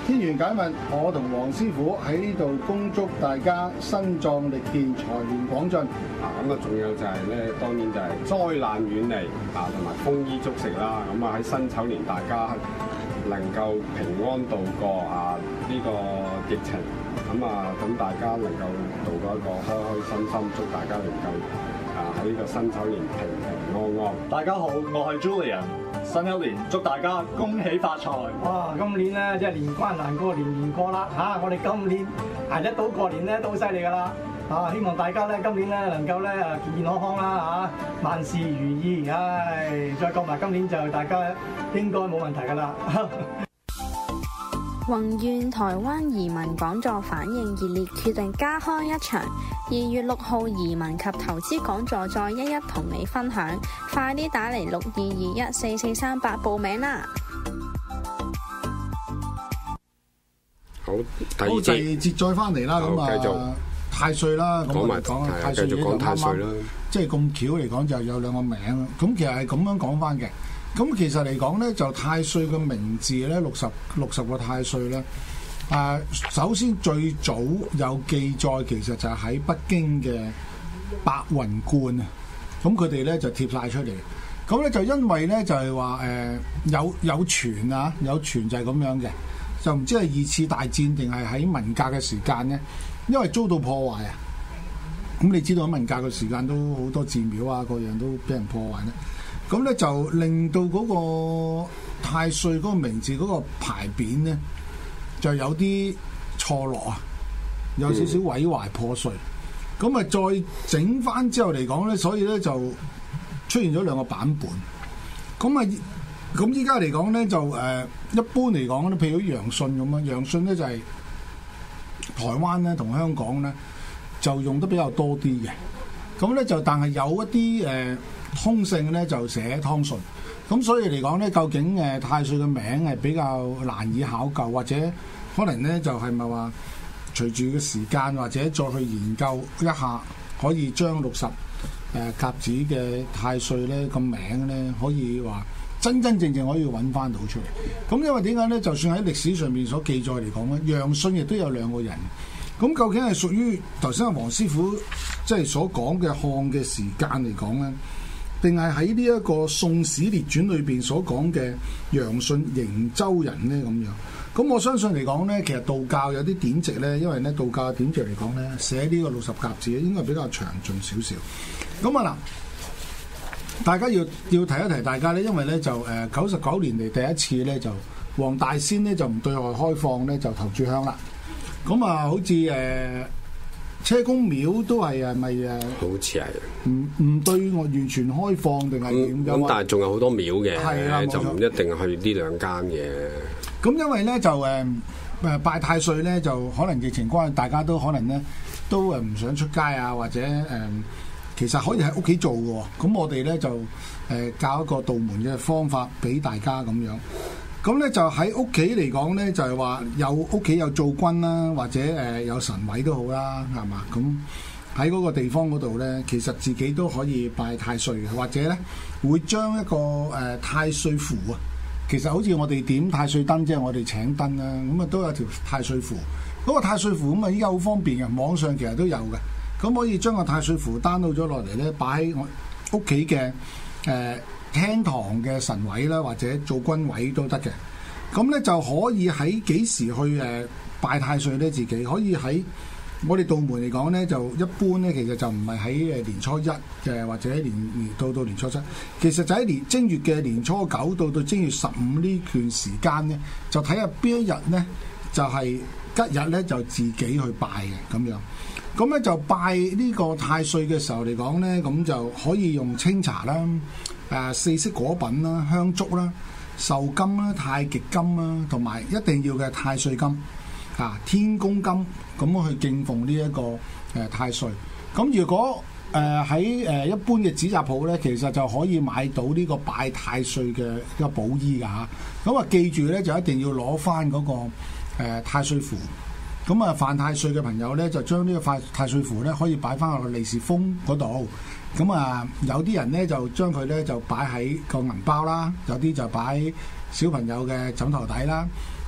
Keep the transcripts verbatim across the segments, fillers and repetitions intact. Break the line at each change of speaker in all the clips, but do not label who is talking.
天元解密，我同黃師傅喺呢度恭祝大家身壯力健、財源廣進。
啊，咁啊，仲有就係咧，當然就係災難遠離啊，同埋豐衣足食啦。咁啊，喺辛丑年大家能夠平安度過啊呢個疫情。咁啊，咁大家能夠度過一個開開心心，祝大家能夠啊喺呢個辛丑年平平安安。
大家好，我係 Julian。新一年祝大家恭喜發財！
哇！今年咧即係年關難過年年過啦嚇、啊！我哋今年捱得到過年咧都好犀利噶啦嚇！希望大家咧今年咧能夠咧誒健健康康啦嚇、啊，萬事如意！唉，再過埋今年就大家應該冇問題噶啦。
宏願台灣移民講座反應熱烈，決定加開一場二月六號移民及投資講座，再一一同你分享。快啲打嚟六二二一四四三八報名啦！
好，第二
好，第二節再翻嚟啦，咁啊太歲啦，咁我哋講啊太歲，繼續講太歲啦。即係咁巧嚟講，就有兩個名啦。咁其實係咁樣講翻嘅。咁其實嚟講咧，就太歲嘅名字咧，六十六十個太歲咧。啊、呃，首先最早有記載，其實就係喺北京嘅白雲觀啊。咁佢哋咧就貼晒出嚟。咁咧就因為咧就係話誒有有傳啊，有傳就係咁樣嘅，就唔知係二次大戰定係喺文革嘅時間咧，因為遭到破壞啊。咁你知道喺文革嘅時間都好多寺廟啊，各樣都俾人破壞咧。咁咧就令到嗰個太歲嗰個名字嗰個牌匾咧，就有啲錯落啊，有少少毀壞破碎。咁啊、嗯，再整翻之後嚟講咧，所以咧就出現咗兩個版本。咁啊，咁依家嚟講咧就誒、呃，一般嚟講咧，譬如陽信咁啊，陽信咧就係、是、台灣咧同香港咧就用得比較多啲嘅。咁咧就但係有一啲誒。呃通勝咧就寫湯順，咁所以嚟講咧，究竟誒太歲嘅名係比較難以考究，或者可能咧就係咪話隨住嘅時間或者再去研究一下，可以將六十誒甲子嘅太歲咧個名咧可以話真真正正可以揾翻到出嚟。咁因為點解咧？就算喺歷史上面所記載嚟講咧，陽信亦都有兩個人。咁究竟係屬於頭先阿黃師傅即係所講嘅漢嘅時間嚟講咧？定係喺呢一個《宋史列傳》裏邊所講嘅陽信瀛州人咧咁樣，咁我相信嚟講咧，其實道教有啲典籍咧，因為咧道教嘅典籍嚟講咧，寫呢個六十甲子應該比較詳盡少少。咁啊嗱，大家要要提一提大家咧，因為咧就誒九十九年嚟第一次咧就黃大仙咧就唔對外開放咧就投注香啦。咁啊，好似誒。呃車公廟都係係咪誒？
好似係
唔唔對外完全開放定係點？
咁但係仲有好多廟嘅，
係啊，
就唔一定去呢兩間嘅。
咁因為咧就誒誒拜太歲咧，就可能疫情關係，大家都可能咧都誒唔想出街啊，或者誒、呃、其實可以喺屋企做嘅。咁我哋咧就誒、呃、教一個道門嘅方法俾大家咁樣。咁咧就喺屋企嚟講咧，就係話有屋企有灶君啦，或者誒有神位都好啦，係嘛？咁喺嗰個地方嗰度咧，其實自己都可以拜太歲嘅，或者咧會將一個誒、呃、太歲符啊，其實好似我哋點太歲燈，即係我哋請燈啦，咁啊都有條太歲符。嗰、那個太歲符咁啊，依家好方便嘅，網上其實都有嘅。咁可以將個太歲符 download 咗落嚟咧，擺喺我屋企嘅誒。呃廳堂嘅神位啦，或者做君位都得嘅。咁咧就可以喺幾時去誒拜太歲咧？自己可以喺我哋道門嚟講咧，就一般咧，其實就唔係喺誒年初一嘅，或者年年到到年初七，其實就喺年正月嘅年初九到到正月十五呢段時間咧，就睇下邊一日咧就係、是、吉日咧，就自己去拜嘅咁樣。咁咧就拜呢個太歲嘅時候嚟講咧，咁就可以用清茶啦。誒、呃、四色果品啦、香燭啦、壽金啦、太極金啦，同埋一定要嘅太歲金啊、天公金，咁去敬奉呢、這、一個誒、呃、太歲。咁如果誒喺誒一般嘅紙紮鋪咧，其實就可以買到呢個拜太歲嘅一個寶衣㗎嚇。咁啊記住咧，就一定要攞翻嗰個、呃、太歲符。咁啊犯太歲嘅朋友咧，就將呢個太太歲符咧，可以擺翻落個利是封嗰度。咁啊，有啲人咧就將佢咧就擺喺個銀包啦，有啲就擺小朋友嘅枕頭底啦。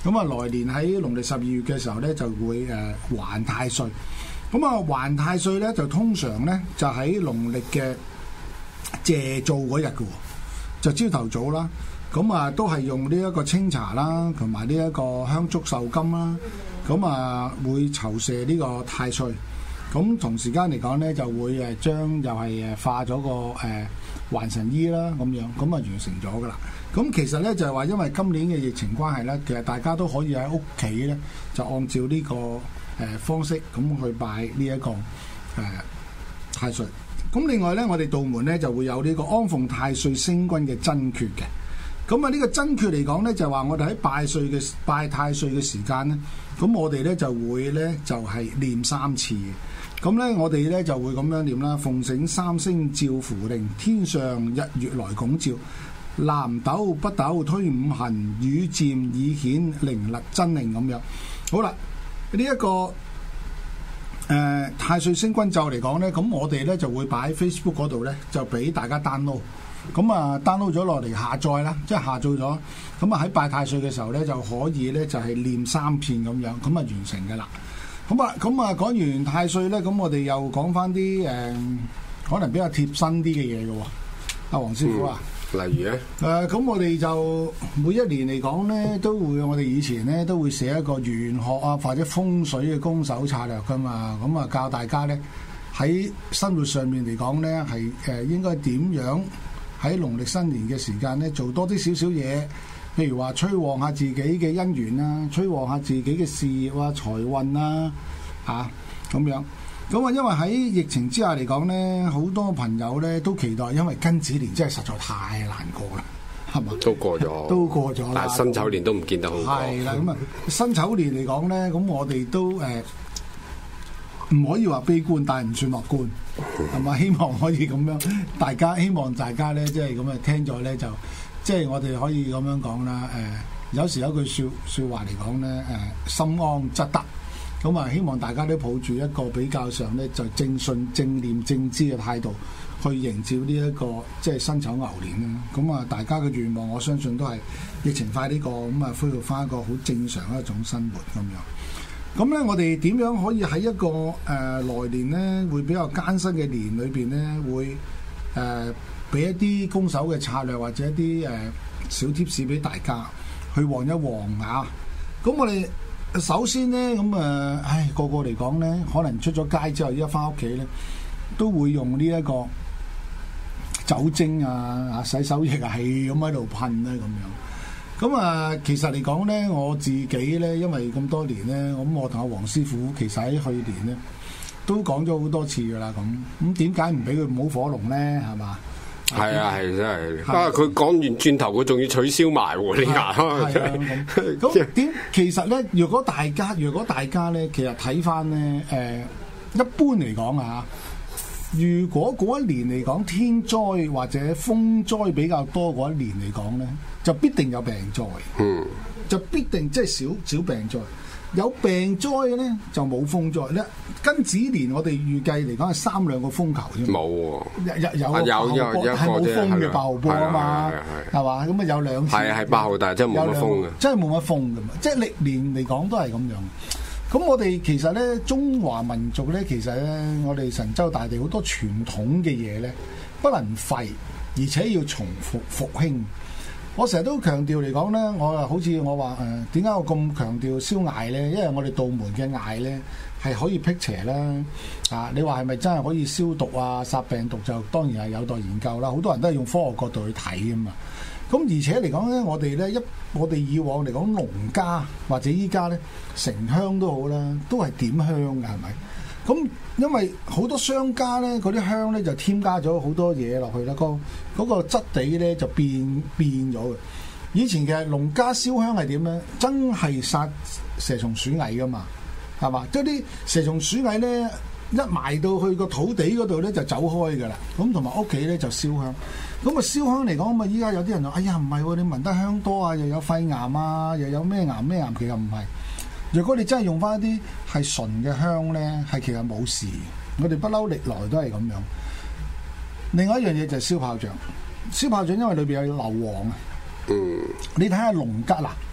咁啊來年喺農曆十二月嘅時候咧就會誒、呃、還太歲。咁啊還太歲咧就通常咧就喺農曆嘅謝灶嗰日嘅，就朝頭早啦。咁啊都係用呢一個清茶啦，同埋呢一個香燭壽金啦。咁啊會酬謝呢個太歲。咁同時間嚟講咧，就會誒將又係誒化咗個誒、呃、還神衣啦，咁樣咁啊完成咗噶啦。咁其實咧就係話，因為今年嘅疫情關係咧，其實大家都可以喺屋企咧，就按照呢、這個誒、呃、方式咁去拜呢、這、一個誒、呃、太歲。咁另外咧，我哋道門咧就會有呢個安奉太歲星君嘅真訣嘅。咁啊呢個真訣嚟講咧，就係話我哋喺拜歲嘅拜太歲嘅時間咧，咁我哋咧就會咧就係、是、念三次嘅。咁咧，我哋咧就會咁樣念啦。奉請三星照符令，天上日月來拱照。南斗北斗推五行，雨漸已顯靈力真靈咁樣。好啦，呢、這、一個誒、呃、太歲星君咒嚟講咧，咁我哋咧就會擺喺 Facebook 嗰度咧，就俾大家 download。咁啊 download 咗落嚟下載啦，即係下載咗。咁啊喺拜太歲嘅時候咧，就可以咧就係、是、念三遍咁樣，咁啊完成嘅啦。咁啊，咁啊，講完太歲咧，咁我哋又講翻啲誒，可能比較貼身啲嘅嘢嘅喎。阿黃師傅啊，
嗯、例如咧，
誒、呃，咁我哋就每一年嚟講咧，都會我哋以前咧都會寫一個玄學啊，或者風水嘅攻守策略噶嘛。咁啊，教大家咧喺生活上面嚟講咧，係誒應該點樣喺農曆新年嘅時間咧做多啲少少嘢。譬如話催旺下自己嘅姻緣啊，催旺下自己嘅事業啊、財運啊，嚇咁樣。咁啊，因為喺疫情之下嚟講咧，好多朋友咧都期待，因為庚子年真係實在太難過啦，係嘛？
都過咗，
都過咗啦。
但係辛丑年都唔見得好過。
係啦，咁啊，辛丑年嚟講咧，咁我哋都誒唔可以話悲觀，但係唔算樂觀，係嘛？希望可以咁樣，大家希望大家咧，即係咁啊，聽咗咧就。即係我哋可以咁樣講啦，誒、呃、有時有句説説話嚟講咧，誒、呃、心安則得，咁啊希望大家都抱住一個比較上咧就正信、正念、正知嘅態度去迎接呢、這、一個即係辛丑牛年啦。咁啊大家嘅願望，我相信都係疫情快啲過，咁啊恢復翻一個好正常一種生活咁樣。咁咧我哋點樣可以喺一個誒、呃、來年咧會比較艱辛嘅年裏邊咧會誒？呃俾一啲攻守嘅策略或者一啲誒、呃、小貼士俾大家去旺一旺啊！咁我哋首先咧咁誒，唉個個嚟講咧，可能出咗街之後，依家翻屋企咧，都會用呢一個酒精啊、啊洗手液啊，係咁喺度噴咧咁樣。咁啊，其實嚟講咧，我自己咧，因為咁多年咧，咁我同阿黃師傅其實喺去年咧都講咗好多次噶啦，咁咁點解唔俾佢冇火龍咧？係嘛？
係啊，係真係。啊，佢講完轉頭，佢仲要取消埋喎呢下。
咁點？其實咧，如果大家，如果大家咧，其實睇翻咧，誒、呃，一般嚟講啊，如果嗰一年嚟講天災或者風災比較多嗰一年嚟講咧，就必定有病災。嗯，就必定即係少少病災。有病災嘅咧就冇風災咧。庚子年我哋預計嚟講係三兩個風球啫。冇喎，有有有有有係冇風嘅八號波啊嘛，係嘛？咁啊有兩次係係八號，但係真係冇乜風嘅，真係冇乜風㗎嘛。即係歷年嚟講都係咁樣。咁我哋其實咧，中華民族咧，其實咧，我哋神州大地好多傳統嘅嘢咧，不能廢，而且要重復復興。我成日都強調嚟講咧，我啊好似我話誒點解我咁強調燒艾咧？因為我哋道門嘅艾咧係可以辟邪啦。啊，你話係咪真係可以消毒啊、殺病毒就當然係有待研究啦。好多人都係用科學角度去睇㗎嘛。咁而且嚟講咧，我哋咧一我哋以往嚟講農家或者依家咧成香都好啦，都係點香㗎係咪？咁因為好多商家咧，嗰啲香咧就添加咗好多嘢落去啦，嗰個嗰個質地咧就變變咗嘅。以前嘅農家燒香係點咧？真係殺蛇蟲鼠蟻噶嘛，係嘛？即係啲蛇蟲鼠蟻咧一埋到去個土地嗰度咧就走開噶啦。咁同埋屋企咧就燒香。咁啊燒香嚟講咁啊，依家有啲人話：哎呀唔係喎，你聞得香多啊，又有肺癌啊，又有咩癌咩癌，其實唔係。如果你真係用翻一啲係純嘅香咧，係其實冇事。我哋不嬲歷來都係咁樣。另外一樣嘢就係燒炮仗，燒炮仗因為裏邊有硫磺啊。嗯。你睇下農家嗱，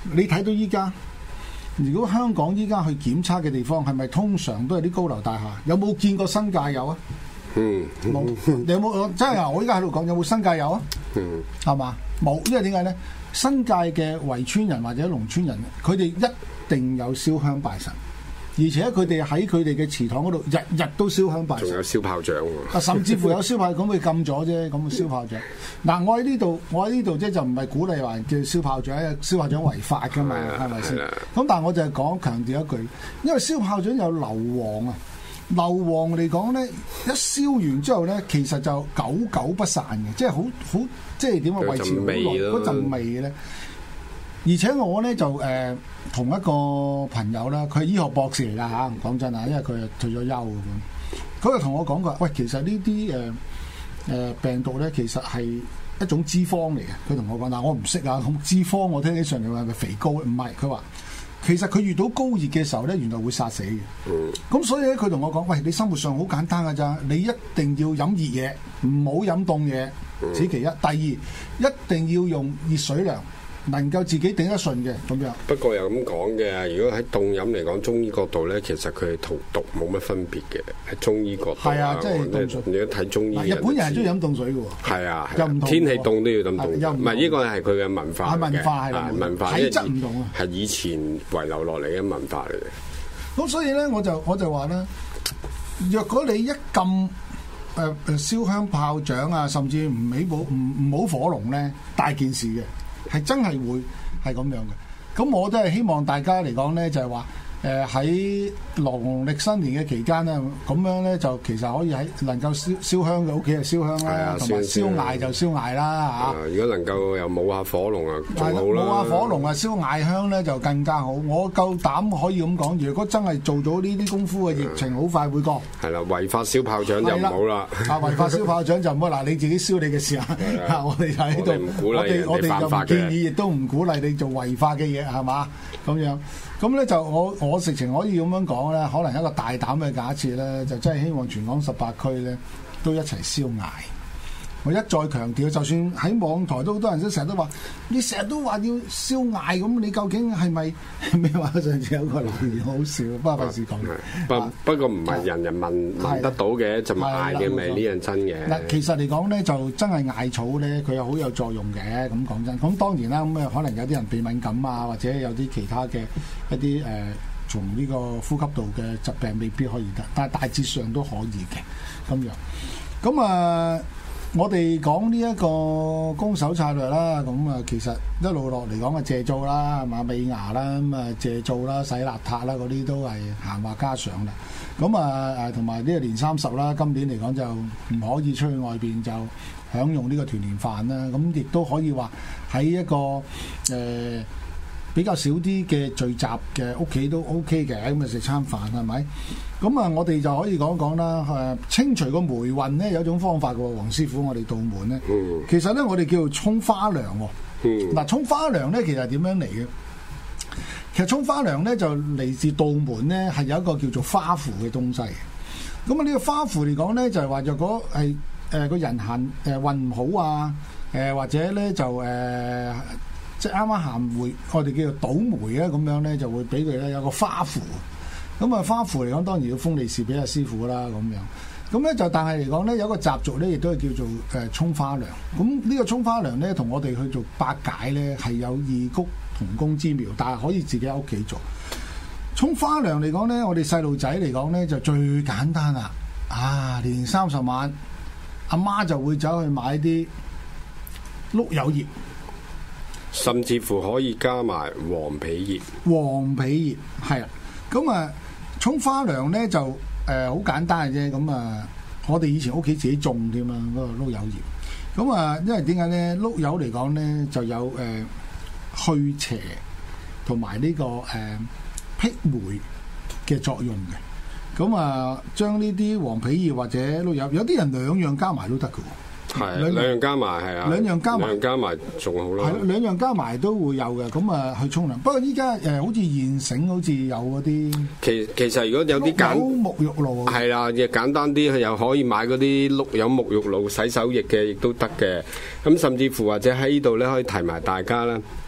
你睇到依家，如果香港依家去檢測嘅地方，係咪通常都係啲高樓大廈？有冇見過新界有啊？
嗯，
冇。你有冇真係啊？我依家喺度講，有冇新界有啊？
嗯，
係嘛？冇，因為點解咧？新界嘅圍村人或者農村人，佢哋一定有燒香拜神。而且佢哋喺佢哋嘅祠堂嗰度，日日都燒香拜神，
仲有燒炮仗喎。
甚至乎有燒炮，咁佢禁咗啫。咁嘅燒炮仗，嗱，我喺呢度，我喺呢度即係就唔係鼓勵話叫燒炮仗，燒炮仗違法噶嘛，係咪先？咁但係我就係講強調一句，因為燒炮仗有硫磺啊，硫磺嚟講咧，一燒完之後咧，其實就久久不散嘅，即係好好即係點啊，維持好耐嗰陣味咧。而且我咧就誒同、呃、一個朋友啦，佢係醫學博士嚟㗎嚇，講真啊，因為佢係退咗休咁。佢就同我講過，喂，其實呢啲誒誒病毒咧，其實係一種脂肪嚟嘅。佢同我講，但我唔識啊，咁脂肪我聽起上嚟係咪肥膏？唔係，佢話其實佢遇到高熱嘅時候咧，原來會殺死嘅。嗯。咁所以咧，佢同我講，喂，你生活上好簡單㗎咋，你一定要飲熱嘢，唔好飲凍嘢。此其一。第二，一定要用熱水涼。能夠自己頂得順嘅咁樣。不過
又咁講嘅，如果喺凍飲嚟講，中醫角度咧，其實佢係同毒冇乜分別嘅。喺中醫角度
係啊，即係凍水。
你睇中醫，
日本人係中意飲凍水嘅喎。
係啊，
又唔同。
天氣凍都要飲凍水。唔係呢個係佢嘅文化。
係文化係
文化，
體質唔同啊。
係以前遺留落嚟嘅文化嚟嘅。
咁所以咧，我就我就話咧，若果你一禁誒誒燒香炮仗啊，甚至唔起冇唔唔好火龍咧，大件事嘅，係真係會。係咁樣嘅，咁我都係希望大家嚟講咧，就係話誒喺農曆新年嘅期間咧，咁樣咧就其實可以喺能夠燒燒香嘅屋企就燒香啦，同埋燒艾就燒艾啦嚇。如
果能夠又冇下火龍啊，仲好啦。冇
下火龍啊，燒艾香咧就更加好。我夠膽可以咁講，如果真係做咗呢啲功夫嘅，疫情好快會過。係啦，
違法燒炮仗就唔好啦。
啊，違法燒炮仗就唔好嗱，你自己燒你嘅時候，我哋喺度，我哋我哋就唔建議，亦都唔鼓勵你做違法嘅嘢，係嘛咁樣。咁咧就我我直情可以咁樣講咧，可能一個大膽嘅假設咧，就真係希望全港十八區咧都一齊燒艾。我一再強調，就算喺網台都好多人都成日都話，你成日都話要燒艾咁，你究竟係咪咩話？上次有個留言好笑，不過費事講。
不不過唔係人人問問得到嘅，就咪艾嘅味呢樣真嘅。
嗱，其實嚟講咧，就真係艾草咧，佢又好有作用嘅。咁講真，咁當然啦，咁啊可能有啲人鼻敏感啊，或者有啲其他嘅一啲誒，從呢個呼吸道嘅疾病未必可以得，但係大致上都可以嘅咁樣。咁啊。我哋講呢一個攻守策略啦，咁啊其實一路落嚟講啊謝灶啦，係嘛美牙啦，咁啊謝灶啦、洗邋遢啦嗰啲都係閒話家常啦。咁啊誒同埋呢個年三十啦，今年嚟講就唔可以出去外邊就享用呢個團年飯啦。咁亦都可以話喺一個誒、呃、比較少啲嘅聚集嘅屋企都 OK 嘅，咁啊食餐飯係咪？咁啊，我哋就可以講講啦。誒，清除個霉運咧，有一種方法嘅喎，黃師傅，我哋道門咧，嗯、其實咧，我哋叫做沖花涼喎。嗱、嗯，沖花涼咧，其實點樣嚟嘅？其實沖花涼咧，就嚟自道門咧，係有一個叫做花符嘅東西。咁啊，呢個花符嚟講咧，就係話若果係誒個人行誒運唔好啊，誒、呃、或者咧就誒、呃、即係啱啱行霉，我哋叫做倒霉啊，咁樣咧就會俾佢咧有個花符。咁啊，花符嚟講當然要封利是俾阿師傅啦，咁樣。咁咧就但係嚟講咧，有一個習俗咧，亦都係叫做誒沖花涼。咁呢個沖花涼咧，同我哋去做八解咧係有異曲同工之妙，但係可以自己喺屋企做。沖花涼嚟講咧，我哋細路仔嚟講咧就最簡單啦。啊，年三十晚，阿媽就會走去買啲碌柚葉，
甚至乎可以加埋黃皮葉。
黃皮葉係啊，咁啊。沖花涼咧就誒好、呃、簡單嘅啫，咁啊我哋以前屋企自己種添嘛，嗰、那個碌柚葉。咁啊，因為點解咧？碌柚嚟講咧就有誒、呃、去邪同埋呢個誒辟霉嘅作用嘅。咁啊，將呢啲黃皮葉或者碌柚，有啲人兩樣加埋都得嘅喎。
係兩樣加埋係啊，
兩樣加埋，
兩樣加埋仲好啦。
係兩樣加埋都會有嘅，咁啊去沖涼。不過依家誒好似現成，好似有嗰啲。其
其實如果有啲簡
沐浴露，
係啦，亦簡單啲，佢又可以買嗰啲碌柚沐浴露、洗手液嘅，亦都得嘅。咁甚至乎或者喺呢度咧，可以提埋大家啦。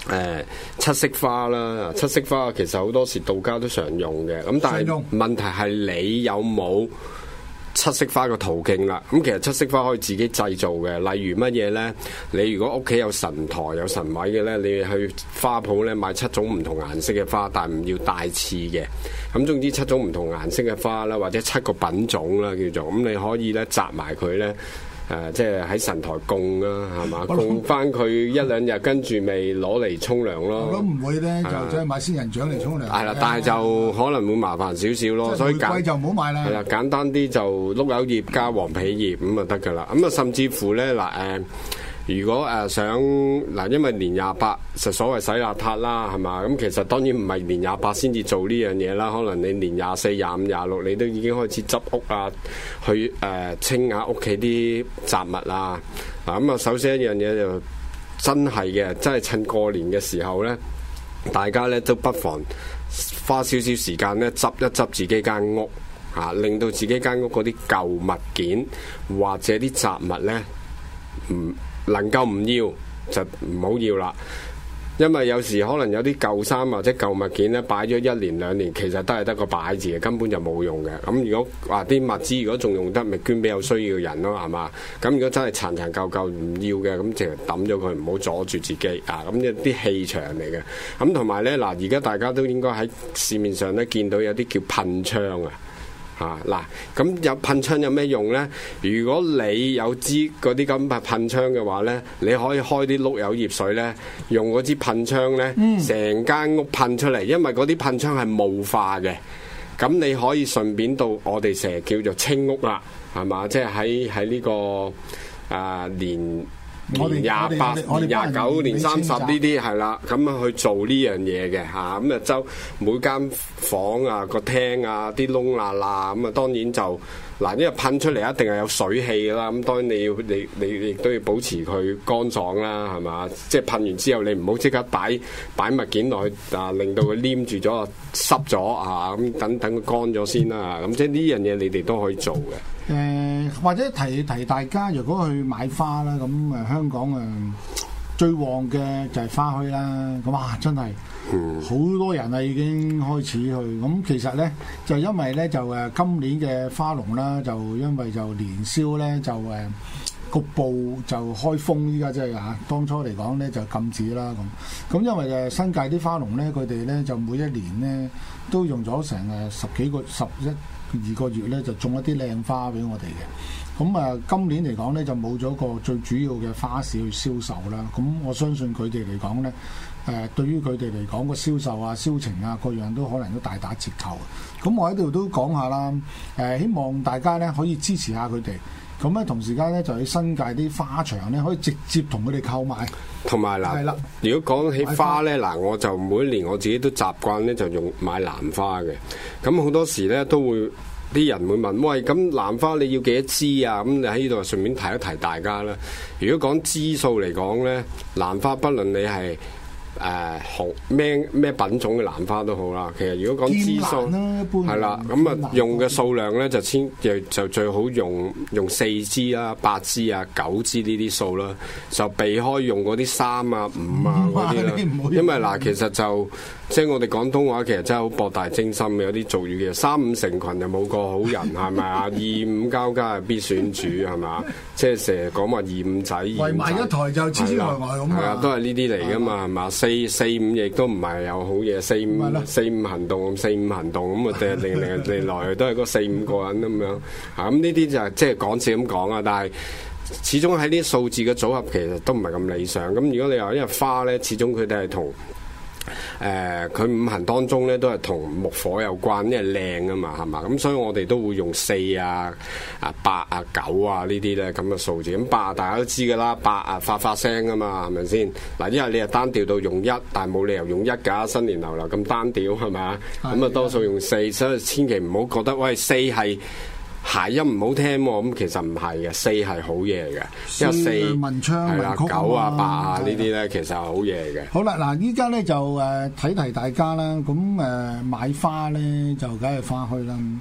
誒七色花啦，七色花其實好多時道家都常用嘅，咁但係問題係你有冇七色花嘅途徑啦？咁其實七色花可以自己製造嘅，例如乜嘢呢？你如果屋企有神台有神位嘅呢，你去花鋪呢買七種唔同顏色嘅花，但係唔要帶刺嘅。咁總之七種唔同顏色嘅花啦，或者七個品種啦叫做，咁你可以呢摘埋佢呢。誒、呃，即係喺神台供啦，係嘛？供翻佢一兩日，跟住咪攞嚟沖涼咯。
我諗唔會咧，就即係買仙人掌嚟沖涼。
係啦，但係就可能會麻煩少少咯。所以
貴就唔好買啦。係
啦，簡單啲就碌柚葉加黃皮葉咁就得㗎啦。咁啊，甚至乎咧嗱誒。如果誒、呃、想嗱，因為年廿八實所謂洗邋遢啦，係嘛？咁其實當然唔係年廿八先至做呢樣嘢啦，可能你年廿四、廿五、廿六，你都已經開始執屋啊，去誒、呃、清下屋企啲雜物啊。嗱咁啊，首先一樣嘢就真係嘅，真係趁過年嘅時候咧，大家咧都不妨花少少時間咧執一執自己間屋啊，令到自己間屋嗰啲舊物件或者啲雜物咧唔〜、嗯能夠唔要就唔好要啦，因為有時可能有啲舊衫或者舊物件咧擺咗一年兩年，其實都係得個擺字嘅，根本就冇用嘅。咁如果話啲物資如果仲用得，咪捐俾有需要嘅人咯，係嘛？咁如果真係殘殘舊舊唔要嘅，咁就抌咗佢，唔好阻住自己啊！咁一啲氣場嚟嘅。咁同埋咧嗱，而家大家都應該喺市面上咧見到有啲叫噴槍啊。啊嗱，咁有噴槍有咩用呢？如果你有支嗰啲咁嘅噴槍嘅話呢，你可以開啲碌柚葉水呢，用嗰支噴槍呢，成間屋噴出嚟，因為嗰啲噴槍係霧化嘅，咁你可以順便到我哋成日叫做清屋啦，係嘛？即係喺喺呢個啊年。年廿八、年廿九、年三十呢啲係啦，咁啊去做呢樣嘢嘅嚇，咁啊周每間房啊個廳啊啲窿罅罅，咁啊當然就嗱，因為噴出嚟一定係有水氣啦，咁當然你要你你亦都要保持佢乾爽啦，係嘛？即係噴完之後，你唔好即刻擺擺物件落去啊，令到佢黏住咗濕咗啊，咁等等佢乾咗先啦，咁即係呢樣嘢你哋都可以做嘅。
誒、呃、或者提提大家，如果去買花啦，咁誒香港誒最旺嘅就係花墟啦。咁啊，真係好多人啊，已經開始去。咁其實咧，就因為咧就誒今年嘅花農啦，就因為就年宵咧就誒局部就開封，依家即係嚇。當初嚟講咧就禁止啦咁。咁因為誒新界啲花農咧，佢哋咧就每一年咧都用咗成誒十幾個十一。二個月咧就種一啲靚花俾我哋嘅，咁啊今年嚟講咧就冇咗個最主要嘅花市去銷售啦。咁我相信佢哋嚟講咧，誒、呃、對於佢哋嚟講個銷售啊、銷情啊各樣都可能都大打折扣。咁我喺度都講下啦，誒、呃、希望大家咧可以支持下佢哋。咁咧同時間咧就喺新界啲花場咧可以直接同佢哋購買。
同埋嗱，如果講起花咧，嗱我就每年我自己都習慣咧就用買蘭花嘅。咁好多時咧都會啲人會問：喂，咁蘭花你要幾多支啊？咁你喺呢度順便提一提大家啦。如果講支數嚟講咧，蘭花不論你係誒紅咩咩品種嘅蘭花都好啦，其實如果講支數係啦，咁啊用嘅數量咧就千就就最好用用四支啦、八支啊、九支呢啲數啦，就避開用嗰啲三啊、五啊嗰啲啦，因為嗱其實就即係我哋廣東話其實真係好博大精深嘅，有啲俗語嘅三五成群就冇個好人係咪啊？二五交加必選主係咪？即係成日講話二五仔，圍
埋一台就痴痴呆呆咁啊！
係啊，都係呢啲嚟㗎嘛係嘛？四四五亦都唔係有好嘢，四五四五行動，四五行動咁啊，定定定定來都係嗰四五個人咁樣嚇，咁呢啲就係即係講笑咁講啊，但係始終喺啲數字嘅組合其實都唔係咁理想。咁如果你話因為花咧，始終佢哋係同誒佢五行當中咧都係同木火有關，因為靚啊嘛係嘛，咁所以我哋都會用四啊、啊八啊、九啊呢啲咧咁嘅數字。咁八啊大家都知㗎啦，八啊發發聲啊嘛係咪先？嗱，因為你係單調到用一，但係冇理由用一㗎，新年流流咁單調係咪？咁啊多數用四，所以千祈唔好覺得喂四係諧音唔好聽喎，咁其實唔係嘅，四係好嘢嘅，因為四
文昌
係啦，九啊八啊呢啲咧其實係好嘢嘅。
好啦，嗱依家咧就誒提提大家啦，咁誒買花咧就梗係花墟啦。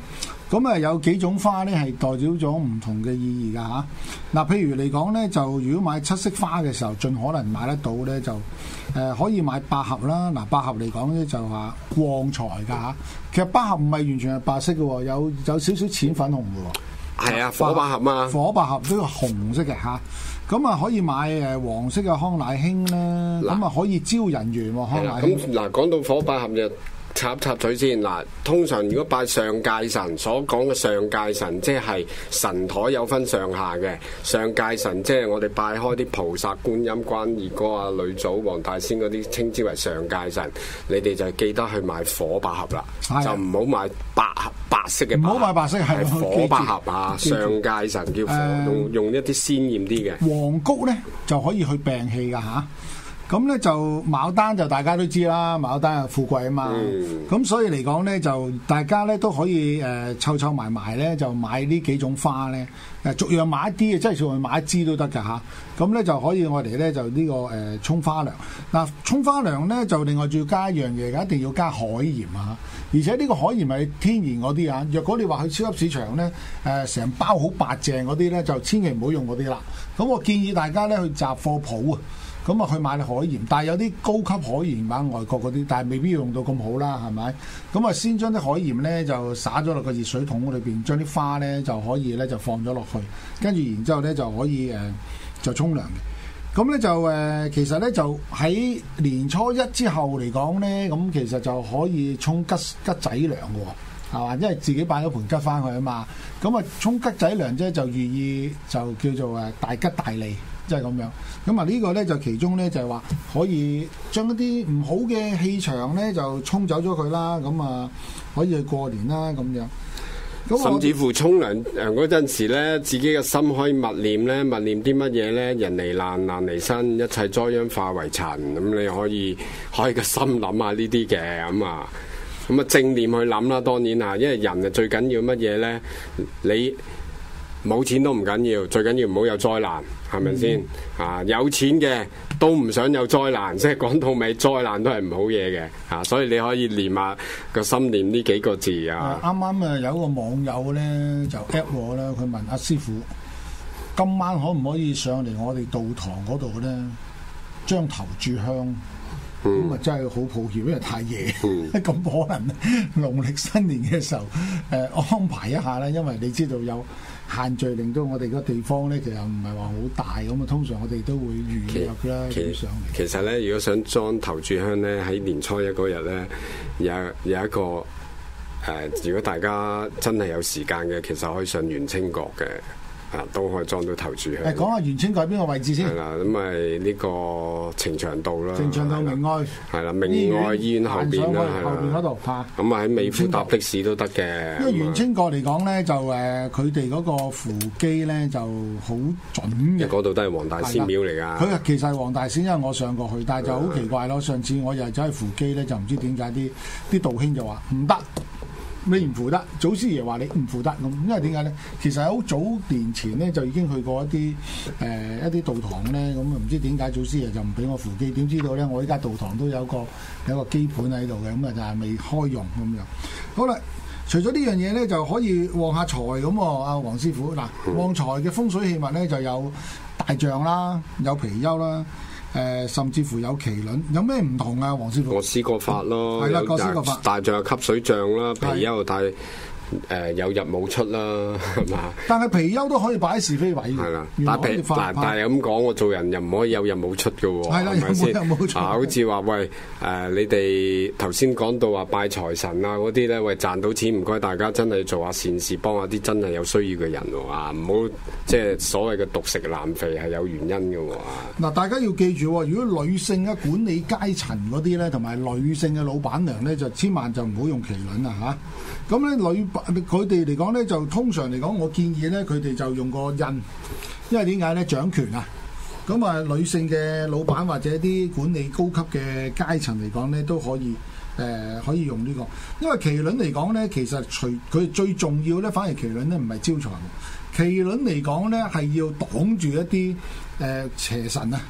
咁啊有幾種花咧係代表咗唔同嘅意義㗎嚇。嗱、啊，譬如嚟講咧，就如果買七色花嘅時候，盡可能買得到咧，就誒、呃、可以買百合啦。嗱、啊，百合嚟講咧就話旺財㗎嚇。其實百合唔係完全係白色嘅喎，有有少少淺粉紅嘅喎。
係啊，火百合嘛。
火百合都係紅色嘅嚇。咁啊可以買誒黃色嘅康乃馨啦。咁啊可以招人緣喎，康乃馨。
咁嗱，講到火百合就插插嘴先嗱，通常如果拜上界神所講嘅上界神，即係神台有分上下嘅。上界神即係我哋拜開啲菩薩、觀音、關二哥啊、女祖、黃大仙嗰啲，稱之為上界神。你哋就記得去買火百合啦，的就唔好買白合白色嘅。唔好
買白色係
火百合啊！上界神叫火，呃、用用一啲鮮豔啲嘅。
黃菊咧就可以去病氣㗎嚇。咁咧就牡丹就大家都知啦，牡丹係富貴啊嘛。咁、嗯、所以嚟講咧，就大家咧都可以誒湊湊埋埋咧，就買呢幾種花咧，誒逐樣買一啲嘅，即係逐樣買一支都得㗎嚇。咁咧就可以我哋咧就呢、這個誒、呃、沖花涼。嗱，沖花涼咧就另外仲要加一樣嘢㗎，一定要加海鹽啊！而且呢個海鹽係天然嗰啲啊。若果你話去超級市場咧，誒、呃、成包好白淨嗰啲咧，就千祈唔好用嗰啲啦。咁我建議大家咧去雜貨鋪啊。咁啊去買啲海鹽，但係有啲高級海鹽買外國嗰啲，但係未必要用到咁好啦，係咪？咁啊先將啲海鹽咧就灑咗落個熱水桶裏邊，將啲花咧就可以咧就放咗落去，跟住然之後咧就可以誒、呃、就沖涼嘅。咁咧就誒、呃、其實咧就喺年初一之後嚟講咧，咁其實就可以沖吉吉仔涼嘅喎，係嘛？因為自己擺咗盆吉翻去啊嘛。咁啊沖吉仔涼啫，就寓意就叫做誒大吉大利。即係咁樣，咁啊呢個咧就其中咧就係話可以將一啲唔好嘅氣場咧就沖走咗佢啦，咁啊可以去過年啦咁樣。
甚至乎沖涼誒嗰陣時咧，自己嘅心可以默念咧，默念啲乜嘢咧？人離難，難離身，一切災殃化為塵。咁你可以可以個心諗下呢啲嘅咁啊，咁啊正念去諗啦。當然啊，因為人啊最緊要乜嘢咧？你冇錢都唔緊要，最緊要唔好有災難，係咪先？嗯、啊，有錢嘅都唔想有災難，即係講到尾，災難都係唔好嘢嘅。啊，所以你可以念下個心念呢幾個字啊。
啱啱啊，有個網友咧就 at 我啦，佢問阿師傅，今晚可唔可以上嚟我哋道堂嗰度咧，將頭炷香？咁啊、嗯、真係好抱歉，因為太夜，咁、嗯、可能農曆新年嘅時候誒、呃、安排一下啦，因為你知道有限聚令到我哋個地方咧，其實唔係話好大，咁啊通常我哋都會預約啦，
其
上嚟。
其實咧，如果想裝頭炷香咧，喺年初一嗰日咧，有有一個誒、呃，如果大家真係有時間嘅，其實可以上元清閣嘅。啊，都可以裝到頭炷香。誒，講下元清閣邊個位置先？係啦，咁咪呢個呈祥道啦。呈祥道明愛。係啦，明愛醫院後邊啦，係啦。後邊嗰度嚇。咁啊喺美孚搭的士都得嘅。因為元清閣嚟講咧，就誒佢哋嗰個扶乩咧就好準嘅。嗰度都係黃大仙廟嚟㗎。佢其實係黃大仙，因為我上過去，但係就好奇怪咯。上次我又走去扶乩咧，就唔知點解啲啲道兄就話唔得。你唔扶得，祖師爺話你唔扶得咁，因為點解咧？其實好早年前咧就已經去過一啲誒、呃、一啲道堂咧，咁啊唔知點解祖師爺就唔俾我扶乩？點知道咧？我依家道堂都有個有個基盤喺度嘅，咁啊就係未開用咁樣。好啦，除咗呢樣嘢咧，就可以旺下財咁喎。阿黃師傅嗱，旺財嘅風水器物咧就有大象啦，有貔貅啦。誒、呃，甚至乎有麒麟，有咩唔同啊？黃師傅，各施各法咯，係啦、嗯，各施各法。大象係吸水象啦，貔貅但係誒有入冇出啦，係嘛？但係貔貅都可以擺喺是非位嘅。係啦，但係但係咁講，我做人又唔可以有入冇出嘅喎。係啦，有冇入冇出？啊，好似話喂誒、呃，你哋頭先講到話拜財神啊嗰啲咧，喂賺到錢唔該大家真係做下善事，幫下啲真係有需要嘅人喎啊！唔好即係所謂嘅獨食濫肥係有原因嘅喎。嗱，大家要記住喎，如果女性嘅管理階層嗰啲咧，同埋女性嘅老闆娘咧，就千萬就唔好用麒麟啊嚇。咁咧女佢哋嚟講咧，就通常嚟講，我建議咧，佢哋就用個印，因為點解咧？掌權啊！咁啊，女性嘅老闆或者啲管理高級嘅階層嚟講咧，都可以誒、呃、可以用呢、這個。因為麒麟嚟講咧，其實除佢最重要咧，反而麒麟咧唔係招財。麒麟嚟講咧，係要擋住一啲誒、呃、邪神啊！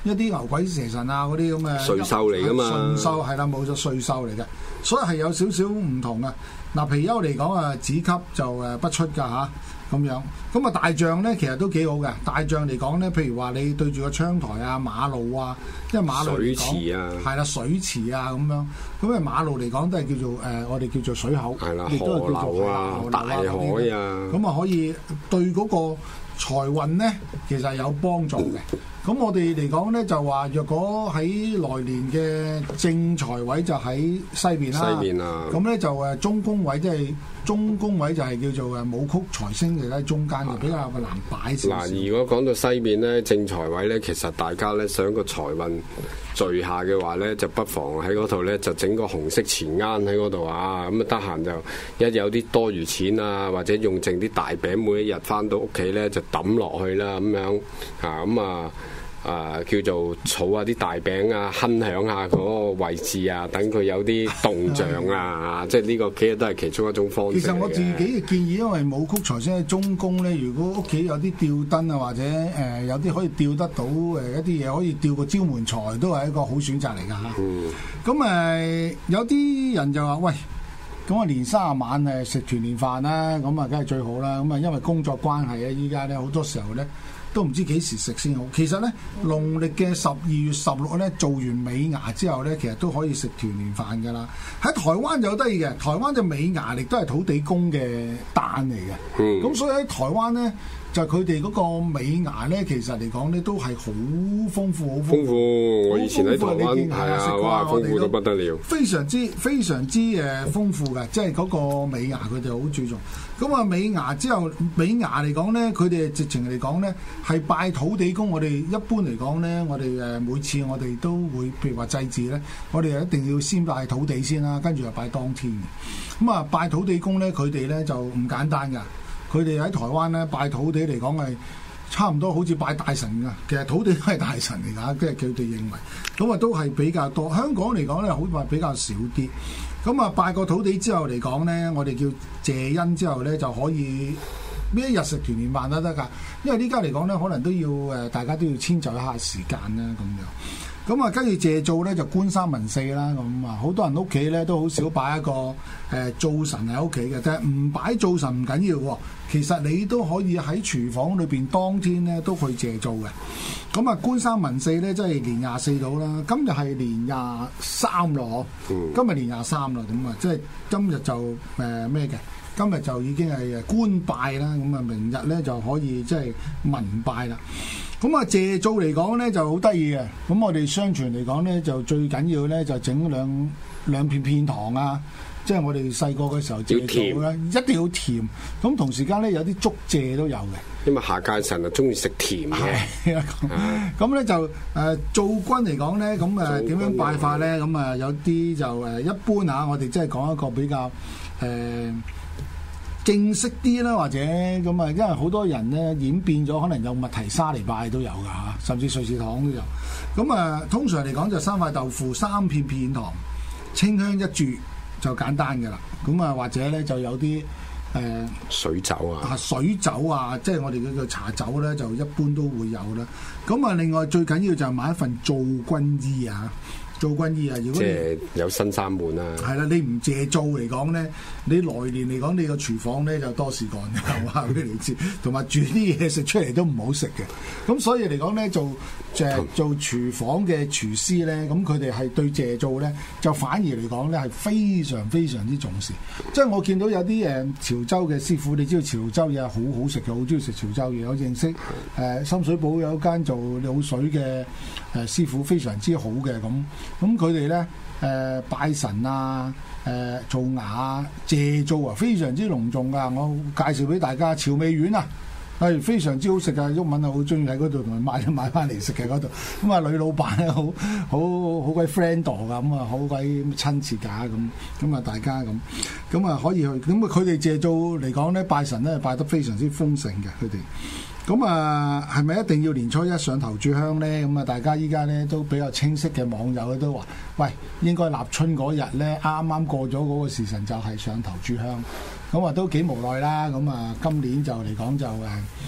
一啲牛鬼蛇神啊嗰啲咁嘅
歲獸嚟噶嘛，
歲獸係啦，冇咗歲獸嚟嘅，所以係有少少唔同啊。嗱，貔貅嚟講啊，子級就誒不出㗎嚇。咁樣，咁啊大象咧其實都幾好嘅。大象嚟講咧，譬如話你對住個窗台啊、馬路啊，因為馬路嚟講，水池啊，係啦，水池啊咁樣。咁啊馬路嚟講都係叫做誒、呃，我哋叫做水口，
係啦，
亦都係叫做
河流啊、大海啊。咁
啊可以對嗰個財運咧，其實係有幫助嘅。咁我哋嚟講咧，就話若果喺來年嘅正財位就喺西邊啦，
西邊啊，
咁咧就誒中宮位即係中宮位就係叫做誒武曲財星嚟喺中間，就比較難擺少少。
嗱，如果講到西邊咧，正財位咧，其實大家咧想個財運聚下嘅話咧，就不妨喺嗰度咧就整個紅色錢罌喺嗰度啊，咁啊得閒就一有啲多餘錢啊，或者用剩啲大餅，每一日翻到屋企咧就抌落去啦，咁樣啊咁啊。啊，叫做儲下啲大餅啊，分享下嗰個位置啊，等佢有啲動向啊，即係呢個其實都係其中一種方式。
其實我自己嘅建議，因為武曲財星喺中宮咧，如果屋企有啲吊燈啊，或者誒、呃、有啲可以吊得到誒、呃、一啲嘢，可以吊個招門財，都係一個好選擇嚟㗎嚇。咁誒、嗯呃、有啲人就話喂，咁啊年卅晚誒食團年飯啦，咁啊梗係最好啦。咁啊因為工作關係咧，依家咧好多時候咧。都唔知幾時食先好。其實咧，農曆嘅十二月十六咧，做完尾牙之後咧，其實都可以食團年飯㗎啦。喺台灣就好得意嘅，台灣就尾牙亦都係土地公嘅誕嚟嘅。咁、嗯、所以喺台灣咧，就佢哋嗰個尾牙咧，其實嚟講咧都係好豐富，好豐富。豐富我以前喺台灣係啊，哇，豐富到不得了，非常之非常之誒豐富嘅，即係嗰個尾牙佢哋好注重。咁啊，尾牙之後，尾牙嚟講咧，佢哋直情嚟講咧，係拜土地公。我哋一般嚟講咧，我哋誒每次我哋都會，譬如話祭祀咧，我哋一定要先拜土地先啦，跟住又拜當天嘅。咁啊，拜土地公咧，佢哋咧就唔簡單㗎。佢哋喺台灣咧拜土地嚟講係差唔多好似拜大神㗎。其實土地都係大神嚟㗎，即係佢哋認為。咁啊，都係比較多。香港嚟講咧，好似比較少啲。咁啊，拜個土地之後嚟講咧，我哋叫謝恩之後咧，就可以呢一日食團年飯都得㗎。因為呢家嚟講咧，可能都要誒，大家都要遷就一下時間啦，咁樣。咁啊，跟住謝灶咧就官三文四啦，咁啊，好多人屋企咧都好少擺一個誒灶神喺屋企嘅，但係唔擺灶神唔緊要喎。其實你都可以喺廚房裏邊當天咧都去謝灶嘅。咁啊，官三文四咧，即係年廿四到啦。今日係年廿三咯，嗯、今日年廿三啦，咁啊，即係今日就誒咩嘅？今日就已經係誒官拜啦，咁啊，明日咧就可以即係民拜啦。咁啊，謝灶嚟講咧就好得意嘅。咁我哋相傳嚟講咧，就最緊要咧就整兩兩片片糖啊。即係我哋細個嘅時候謝灶咧，一定要甜。咁同時間咧有啲竹蔗都有嘅。
因為下界神啊中意食甜嘅。
咁咧就誒灶君嚟講咧，咁誒點樣拜法咧？咁啊有啲就誒一般嚇，我哋即係講一個比較誒。呃正式啲啦，或者咁啊，因為好多人咧演變咗，可能有麥提沙嚟拜都有噶嚇，甚至瑞士糖都有。咁啊，通常嚟講就三塊豆腐、三片片糖、清香一炷就簡單嘅啦。咁啊，或者咧就有啲誒、呃、
水酒啊，
水酒啊，即係我哋嘅叫茶酒咧，就一般都會有啦。咁啊，另外最緊要就係買一份灶君衣啊。灶君衣啊！如果即係
有新衫換啊，
係啦，你唔謝灶嚟講咧，你來年嚟講，你個廚房咧就多事幹嘅，話俾你知。同埋煮啲嘢食出嚟都唔好食嘅。咁所以嚟講咧，做誒做廚房嘅廚師咧，咁佢哋係對謝灶咧，就反而嚟講咧係非常非常之重視。即係我見到有啲誒潮州嘅師傅，你知道潮州嘢好好食嘅，好中意食潮州嘢。我認識誒、呃、深水埗有一間做滷水嘅誒師傅，非常之好嘅咁。咁佢哋咧誒拜神啊、誒、呃、做牙啊、謝灶啊，非常之隆重噶。我介紹俾大家，潮味丸啊，係非常之好食噶。毓民啊，好中意喺嗰度同佢買買翻嚟食嘅嗰度。咁啊，女老闆咧，好好好鬼 friend 度噶，咁啊，好鬼親切㗎咁。咁啊，大家咁咁啊，可以去。咁啊，佢哋謝灶嚟講咧，拜神咧，拜得非常之豐盛嘅，佢哋。咁啊，係咪一定要年初一上頭炷香咧？咁啊，大家依家咧都比較清晰嘅網友都話，喂，應該立春嗰日咧，啱啱過咗嗰個時辰就係上頭炷香。咁啊，都幾無奈啦。咁啊，今年就嚟講就誒，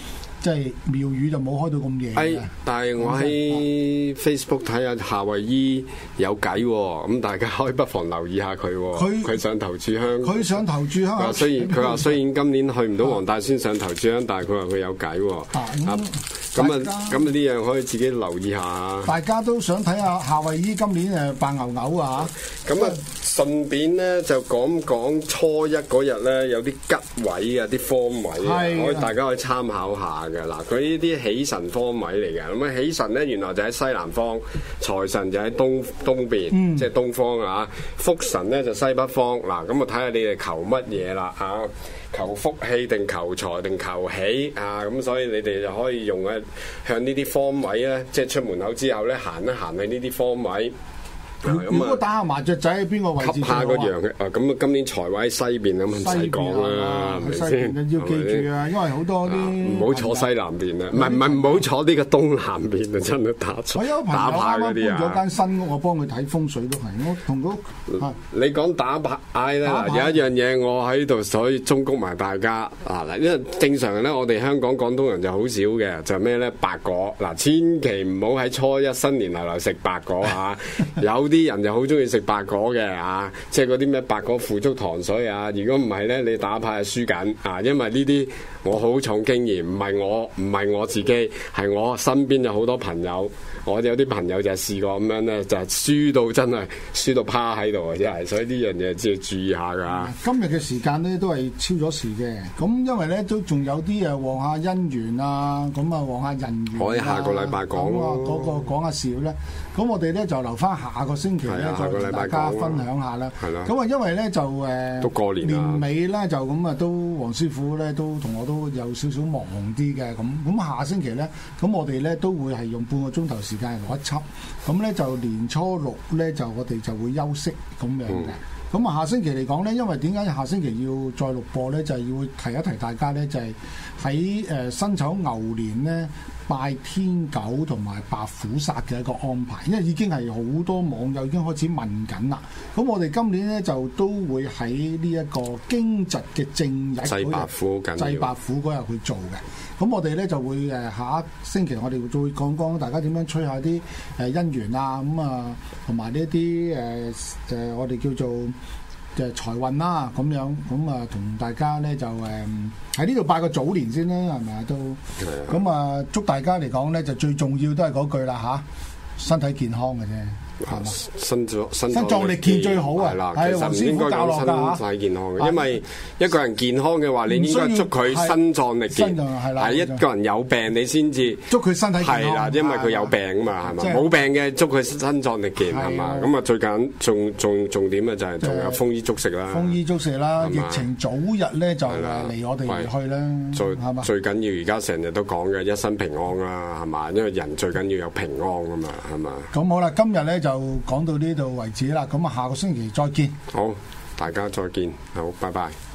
即係廟宇就冇開到咁夜嘅。
但係我喺 Facebook 睇下夏威夷有計喎，咁大家可以不妨留意下佢。佢佢上頭炷香，
佢上頭炷香。
佢話雖然佢話雖然今年去唔到黃大仙上頭炷香，但係佢話佢有計喎。啊咁啊咁啊呢樣可以自己留意下。
大家都想睇下夏威夷今年誒扮牛牛啊！
咁啊順便咧就講講初一嗰日咧有啲吉位嘅啲方位，可以大家可以參考下嘅。嗱，佢呢啲喜神方位嚟嘅，咁啊喜神咧原來就喺西南方，財神就喺東東邊，嗯、即係東方啊。福神咧就西北方。嗱，咁啊睇下你哋求乜嘢啦嚇。求福氣定求財定求喜啊！咁所以你哋就可以用啊向呢啲方位咧，即係出門口之後咧行一行去呢啲方位。
如果打下麻雀仔喺邊個位置
吸下個樣嘅啊！咁啊，今年財位喺西邊咁唔使講啦，係咪先？
要記住啊，因為好多啲
唔好坐西南邊啊，唔係唔係唔好坐呢個東南邊啊！真係打錯。
我有朋友啱啱搬咗間新屋，我幫佢睇風水都係，我同到
你講打牌咧，嗱有一樣嘢我喺度所以忠告埋大家啊嗱，因為正常咧，我哋香港廣東人就好少嘅，就係咩咧白果嗱，千祈唔好喺初一新年流流食白果嚇，有啲人就好中意食白果嘅啊，即係嗰啲咩白果腐竹糖水啊。如果唔係咧，你打牌係輸緊啊，因為呢啲我好重經驗，唔係我唔係我自己，係我身邊有好多朋友，我有啲朋友就係試過咁樣咧，就係、是、輸到真係輸到趴喺度啊！真係，所以呢樣嘢真係注意下㗎。
今日嘅時間咧都係超咗時嘅，咁因為咧都仲有啲誒旺下姻緣啊，咁啊旺下人緣、啊。
可以下個禮拜講咯。
嗰、那個講下笑咧，咁我哋咧就留翻下個星期咧再同大家分享下啦。係啦。咁啊，因為咧就誒
都過年
年尾咧就咁啊，都黃師傅咧都同我都有少少忙啲嘅咁。咁下星期咧，咁我哋咧都會係用半個鐘頭時間嚟錄一輯。咁咧就年初六咧就我哋就會休息咁樣嘅。咁啊、嗯、下星期嚟講咧，因為點解下星期要再錄播咧，就係、是、要提一提大家咧，就係喺誒辛丑牛年咧拜天狗同埋白虎煞嘅一個安排，因為已經係好多網友已經開始問緊啦。咁我哋今年咧就都會喺呢一個驚蟄嘅正日嗰日，祭白虎緊要，祭白虎嗰日去做嘅。咁我哋咧就會誒下一星期我哋會再講講大家點樣吹下啲誒姻緣啊，咁啊同埋呢啲誒誒我哋叫做嘅財運啦咁樣，咁啊同大家咧就誒喺呢度拜個早年先啦，係咪啊都？咁啊祝大家嚟講咧就最重要都係嗰句啦嚇，身體健康嘅啫。
身壯身
壯力健最好啊！
係啦，其實唔應該講身體健康嘅，因為一個人健康嘅話，你應該祝佢身壯力健。係一個人有病，你先至
祝佢身體健康。
係啦，因為佢有病啊嘛，係嘛？冇病嘅祝佢身壯力健係嘛？咁啊最緊重重重點啊就係仲有豐衣足食啦。
豐衣足食啦，疫情早日咧就離我哋而去啦。
最最緊要而家成日都講嘅一生平安啦，係嘛？因為人最緊要有平安啊嘛，係嘛？
咁好啦，今日咧就講到呢度為止啦，咁啊下個星期再見。
好，大家再見，好，拜拜。